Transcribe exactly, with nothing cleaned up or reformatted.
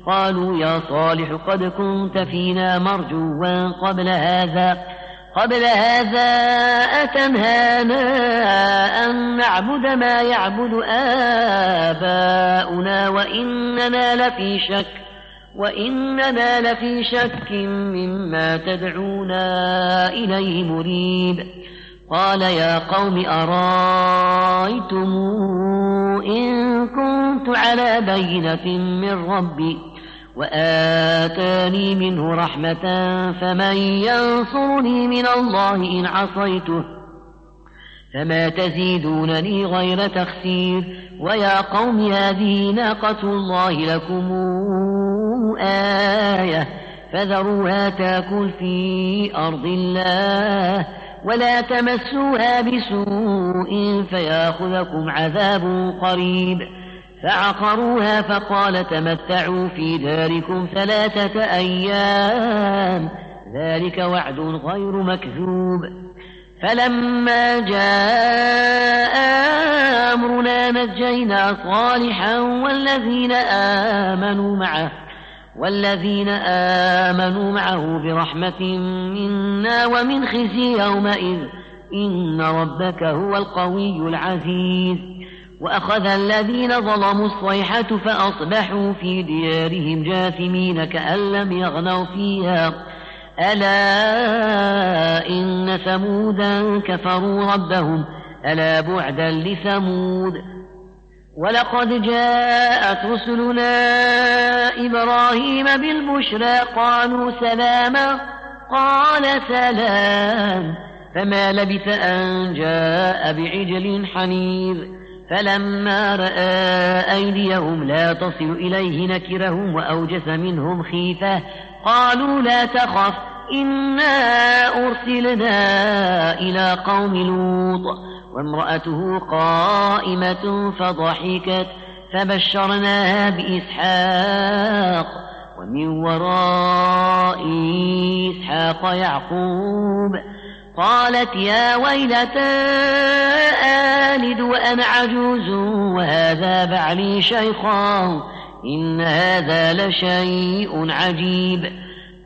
قالوا يا صالح قد كنت فينا مرجوا قبل هذا قبل هذا أتنهانا أن نعبد ما يعبد آباؤنا وإننا لفي شك وإننا لفي شك مما تدعونا إليه مريب. قال يا قوم أرأيتم إن كنت على بينة من ربي وآتاني منه رحمة فمن ينصرني من الله إن عصيته فما تزيدونني غير تخسير. ويا قوم هذه ناقة الله لكم آية فذروها تاكل في أرض الله ولا تمسوها بسوء فياخذكم عذاب قريب. فعقروها فقال تمتعوا في داركم ثلاثة أيام ذلك وعد غير مكذوب. فلما جاء أمرنا نجينا صالحا والذين آمنوا معه والذين آمنوا معه برحمة منا ومن خزي يومئذ إن ربك هو القوي العزيز. وأخذ الذين ظلموا الصيحة فأصبحوا في ديارهم جاثمين كأن لم يغنوا فيها ألا إن ثمودا كفروا ربهم ألا بعدا لثمود. ولقد جاءت رسلنا إبراهيم بالبشرى قالوا سلاما قال سلام فما لبث أن جاء بعجل حنيذ. فلما رأى أيديهم لا تصل إليه نكرهم وأوجس منهم خيفة قالوا لا تخف إنا أرسلنا إلى قوم لوط وامرأته قائمة فضحكت فبشرناها بإسحاق ومن وراء إسحاق يعقوب. قالت يا ويلتى آلد وأنا عجوز وهذا بعلي شيخا إن هذا لشيء عجيب.